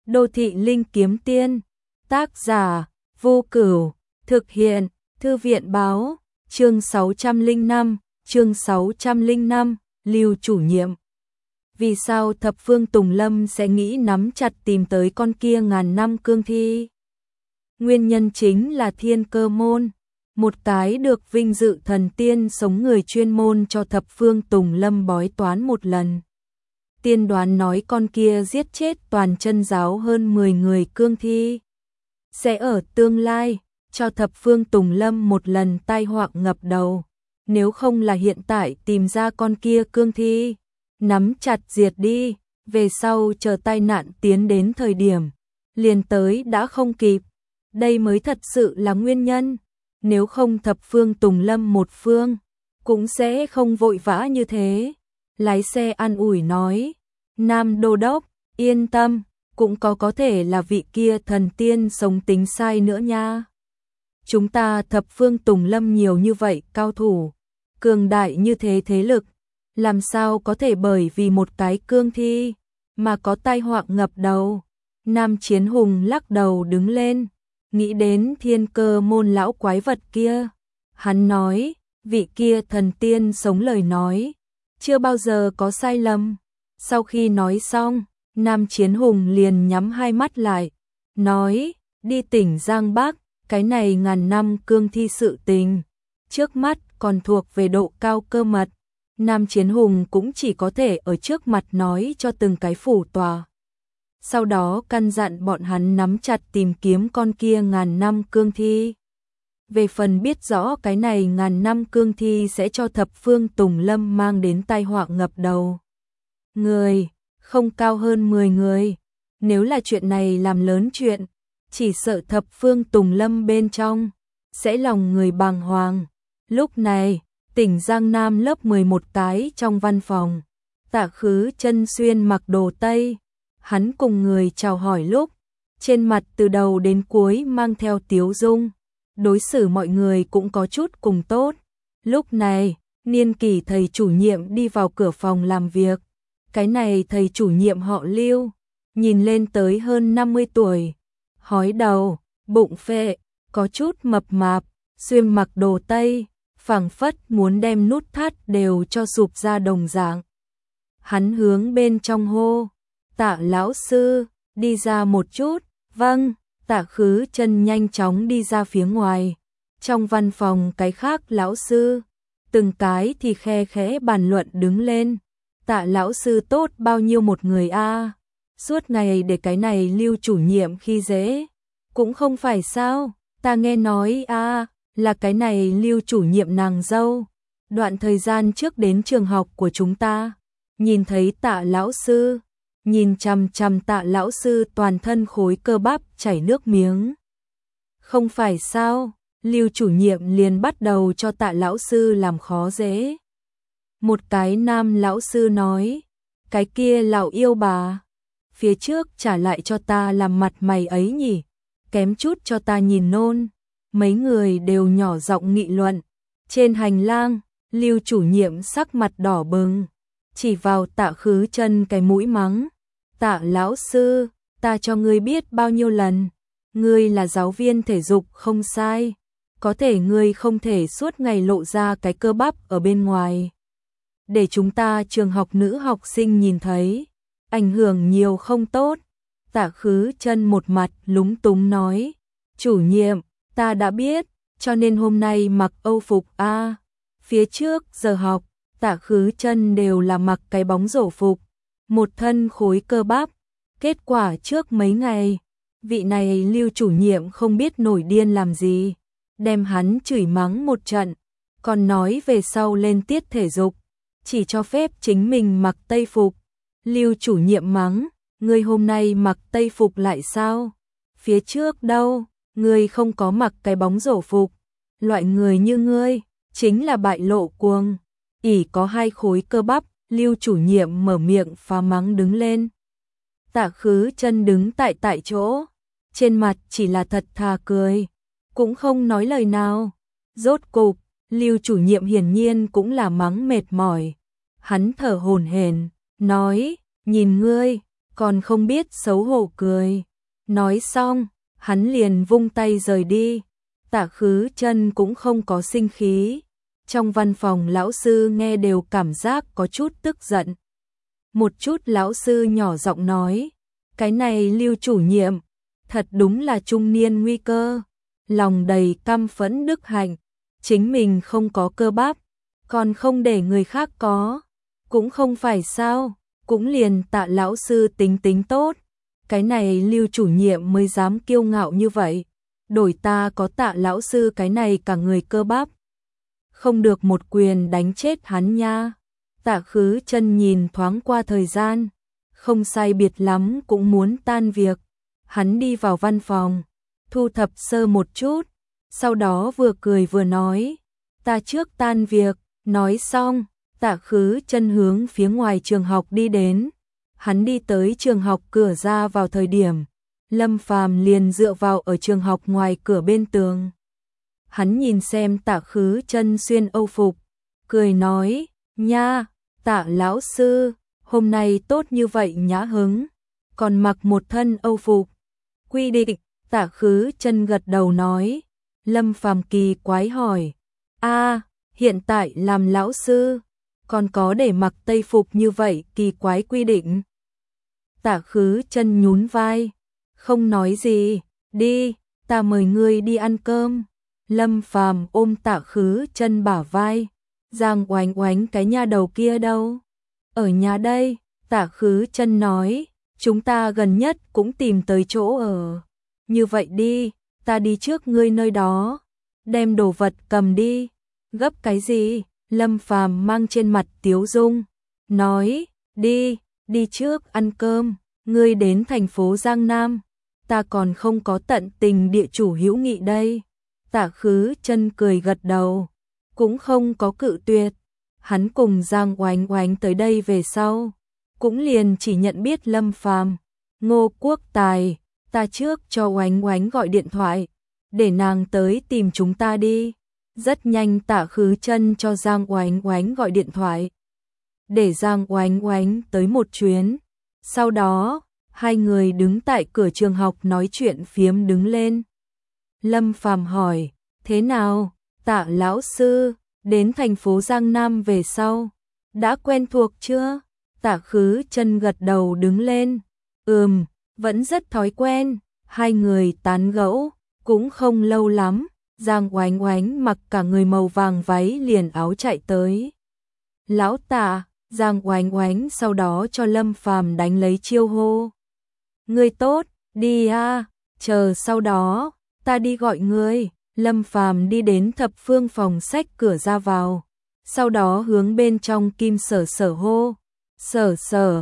Đô thị linh kiếm tiên, tác giả, Vô Cửu, thực hiện, Thư viện báo, chương 605, Lưu chủ nhiệm. Vì sao thập phương Tùng Lâm sẽ nghĩ nắm chặt tìm tới con kia ngàn năm cương thi? Nguyên nhân chính là Thiên Cơ môn, một cái được vinh dự thần tiên sống người chuyên môn cho thập phương Tùng Lâm bói toán một lần. Tiên đoán nói con kia giết chết toàn chân giáo hơn 10 người cương thi. Sẽ ở tương lai, cho thập phương Tùng Lâm một lần tai họa ngập đầu. Nếu không là hiện tại tìm ra con kia cương thi, nắm chặt diệt đi, về sau chờ tai nạn tiến đến thời điểm, liền tới đã không kịp. Đây mới thật sự là nguyên nhân. Nếu không thập phương Tùng Lâm một phương, cũng sẽ không vội vã như thế. Lái xe an ủi nói, Nam Đô Đốc, yên tâm, cũng có thể là vị kia thần tiên sống tính sai nữa nha. Chúng ta thập phương Tùng Lâm nhiều như vậy cao thủ, cường đại như thế thế lực, làm sao có thể bởi vì một cái cương thi mà có tai họa ngập đầu. Nam Chiến Hùng lắc đầu đứng lên, nghĩ đến Thiên Cơ môn lão quái vật kia. Hắn nói, vị kia thần tiên sống lời nói, chưa bao giờ có sai lầm. Sau khi nói xong, Nam Chiến Hùng liền nhắm hai mắt lại, nói, đi tỉnh Giang Bắc, cái này ngàn năm cương thi sự tình, trước mắt còn thuộc về độ cao cơ mật. Nam Chiến Hùng cũng chỉ có thể ở trước mặt nói cho từng cái phủ tòa. Sau đó căn dặn bọn hắn nắm chặt tìm kiếm con kia ngàn năm cương thi. Về phần biết rõ cái này ngàn năm cương thi sẽ cho thập phương Tùng Lâm mang đến tai họa ngập đầu. Người, không cao hơn 10 người. Nếu là chuyện này làm lớn chuyện, chỉ sợ thập phương Tùng Lâm bên trong sẽ lòng người bàng hoàng. Lúc này, tỉnh Giang Nam lớp 11 cái trong văn phòng, Tạ Khứ Chân xuyên mặc đồ Tây. Hắn cùng người chào hỏi lúc, trên mặt từ đầu đến cuối mang theo tiếu dung, đối xử mọi người cũng có chút cùng tốt. Lúc này, niên kỷ thầy chủ nhiệm đi vào cửa phòng làm việc. Cái này thầy chủ nhiệm họ Lưu, nhìn lên tới hơn 50 tuổi, hói đầu, bụng phệ, có chút mập mạp, xuyên mặc đồ Tây, phảng phất muốn đem nút thắt đều cho sụp ra đồng dạng. Hắn hướng bên trong hô, Tạ lão sư, đi ra một chút. Vâng. Tạ Khứ Chân nhanh chóng đi ra phía ngoài. Trong văn phòng cái khác lão sư, từng cái thì khe khẽ bàn luận đứng lên. Tạ lão sư tốt bao nhiêu một người a, suốt ngày để cái này Lưu chủ nhiệm khi dễ. Cũng không phải sao, ta nghe nói là cái này Lưu chủ nhiệm nàng dâu. Đoạn thời gian trước đến trường học của chúng ta, nhìn thấy Tạ lão sư, nhìn chằm chằm Tạ lão sư toàn thân khối cơ bắp chảy nước miếng. Không phải sao, Lưu chủ nhiệm liền bắt đầu cho Tạ lão sư làm khó dễ. Một cái nam lão sư nói, cái kia lão yêu bà, phía trước trả lại cho ta làm mặt mày ấy nhỉ, kém chút cho ta nhìn nôn. Mấy người đều nhỏ giọng nghị luận. Trên hành lang, Lưu chủ nhiệm sắc mặt đỏ bừng, chỉ vào Tạ Khứ Chân cái mũi mắng, Tạ lão sư, ta cho ngươi biết bao nhiêu lần, ngươi là giáo viên thể dục không sai, có thể ngươi không thể suốt ngày lộ ra cái cơ bắp ở bên ngoài, để chúng ta trường học nữ học sinh nhìn thấy, ảnh hưởng nhiều không tốt. Tạ Khứ Chân một mặt lúng túng nói, chủ nhiệm, ta đã biết, cho nên hôm nay mặc Âu phục a. Phía trước giờ học, Tạ Khứ Chân đều là mặc cái bóng rổ phục, một thân khối cơ bắp. Kết quả trước mấy ngày, vị này Lưu chủ nhiệm không biết nổi điên làm gì, đem hắn chửi mắng một trận, còn nói về sau lên tiết thể dục, chỉ cho phép chính mình mặc tây phục. Lưu chủ nhiệm mắng, ngươi hôm nay mặc tây phục lại sao? Phía trước đâu, ngươi không có mặc cái bóng rổ phục. Loại người như ngươi, chính là bại lộ cuồng, ỷ có hai khối cơ bắp. Lưu chủ nhiệm mở miệng phá mắng đứng lên. Tạ Khứ Chân đứng tại chỗ, trên mặt chỉ là thật thà cười, cũng không nói lời nào. Rốt cục, Lưu chủ nhiệm hiển nhiên cũng là mắng mệt mỏi. Hắn thở hổn hển, nói, nhìn ngươi, còn không biết xấu hổ cười. Nói xong, hắn liền vung tay rời đi. Tạ Khứ Chân cũng không có sinh khí. Trong văn phòng lão sư nghe đều cảm giác có chút tức giận. Một chút lão sư nhỏ giọng nói, cái này Lưu chủ nhiệm, thật đúng là trung niên nguy cơ, lòng đầy căm phẫn đức hạnh, chính mình không có cơ bắp, còn không để người khác có, cũng không phải sao, cũng liền Tạ lão sư tính tính tốt, cái này Lưu chủ nhiệm mới dám kiêu ngạo như vậy, đổi ta có Tạ lão sư cái này cả người cơ bắp, không được một quyền đánh chết hắn nha. Tạ Khứ Chân nhìn thoáng qua thời gian, không sai biệt lắm cũng muốn tan việc. Hắn đi vào văn phòng, thu thập sơ một chút, sau đó vừa cười vừa nói, ta trước tan việc. Nói xong, Tạ Khứ Chân hướng phía ngoài trường học đi đến. Hắn đi tới trường học cửa ra vào thời điểm, Lâm Phàm liền dựa vào ở trường học ngoài cửa bên tường. Hắn nhìn xem Tạ Khứ Chân xuyên âu phục, cười nói, nha, Tạ lão sư, hôm nay tốt như vậy nhã hứng, còn mặc một thân âu phục. Quy định, Tạ Khứ Chân gật đầu nói. Lâm Phàm kỳ quái hỏi, hiện tại làm lão sư, còn có để mặc tây phục như vậy kỳ quái quy định. Tạ Khứ Chân nhún vai, không nói gì, đi, ta mời ngươi đi ăn cơm. Lâm Phàm ôm Tạ Khứ Chân bả vai, Giang Oánh Oánh cái nha đầu kia đâu? Ở nhà đây, Tạ Khứ Chân nói, chúng ta gần nhất cũng tìm tới chỗ ở. Như vậy đi, ta đi trước ngươi nơi đó, đem đồ vật cầm đi. Gấp cái gì? Lâm Phàm mang trên mặt tiếu dung, nói, đi trước ăn cơm, ngươi đến thành phố Giang Nam, ta còn không có tận tình địa chủ hữu nghị đây. Tạ Khứ Chân cười gật đầu, cũng không có cự tuyệt. Hắn cùng Giang Oánh Oánh tới đây về sau, cũng liền chỉ nhận biết Lâm Phàm. Ngô Quốc Tài, ta trước cho Oánh Oánh gọi điện thoại, để nàng tới tìm chúng ta đi. Rất nhanh Tạ Khứ Chân cho Giang Oánh Oánh gọi điện thoại, để Giang Oánh Oánh tới một chuyến. Sau đó, hai người đứng tại cửa trường học nói chuyện phiếm đứng lên. Lâm Phàm hỏi, thế nào, Tạ lão sư, đến thành phố Giang Nam về sau, đã quen thuộc chưa? Tạ Khứ Chân gật đầu đứng lên, vẫn rất thói quen. Hai người tán gẫu, cũng không lâu lắm, Giang Oánh Oánh mặc cả người màu vàng váy liền áo chạy tới. Lão Tạ, Giang Oánh Oánh sau đó cho Lâm Phàm đánh lấy chiêu hô. Ngươi tốt, đi a, chờ sau đó, ta đi gọi ngươi. Lâm Phàm đi đến thập phương phòng sách cửa ra vào, sau đó hướng bên trong Kim Sở Sở hô. Sở Sở,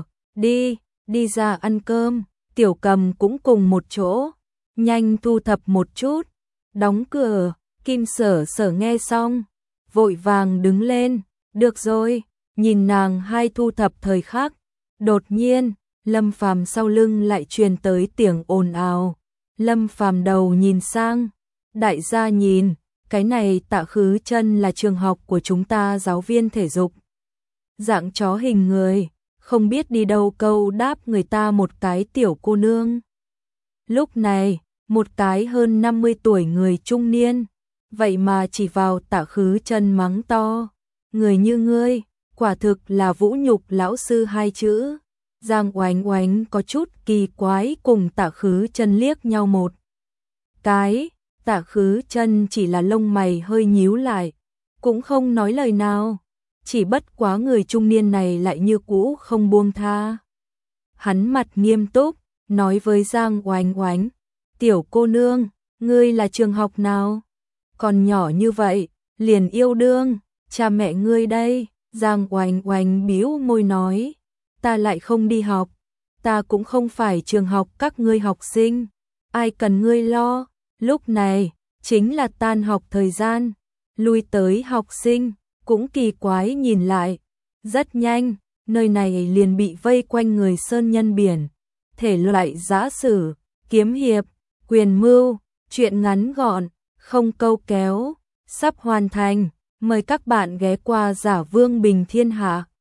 đi ra ăn cơm. Tiểu Cầm cũng cùng một chỗ, nhanh thu thập một chút, đóng cửa. Kim Sở Sở nghe xong, vội vàng đứng lên, được rồi, nhìn nàng hai thu thập thời khắc. Đột nhiên, Lâm Phàm sau lưng lại truyền tới tiếng ồn ào. Lâm Phàm đầu nhìn sang, đại gia nhìn, cái này Tạ Khứ Chân là trường học của chúng ta giáo viên thể dục. Dạng chó hình người, không biết đi đâu câu đáp người ta một cái tiểu cô nương. Lúc này, một cái hơn 50 tuổi người trung niên, vậy mà chỉ vào Tạ Khứ Chân mắng to, người như ngươi, quả thực là vũ nhục lão sư hai chữ. Giang Oánh Oánh có chút kỳ quái cùng Tạ Khứ Chân liếc nhau một cái. Tạ Khứ Chân chỉ là lông mày hơi nhíu lại, cũng không nói lời nào, chỉ bất quá người trung niên này lại như cũ không buông tha. Hắn mặt nghiêm túc, nói với Giang Oánh Oánh, tiểu cô nương, ngươi là trường học nào? Còn nhỏ như vậy, liền yêu đương, cha mẹ ngươi đây. Giang Oánh Oánh bĩu môi nói, ta lại không đi học, ta cũng không phải trường học các ngươi học sinh, ai cần ngươi lo. Lúc này, chính là tan học thời gian, lui tới học sinh, cũng kỳ quái nhìn lại. Rất nhanh, nơi này liền bị vây quanh người sơn nhân biển, thể loại giã sử, kiếm hiệp, quyền mưu, truyện ngắn gọn, không câu kéo, sắp hoàn thành. Mời các bạn ghé qua Giả Vương Bình Thiên Hạ.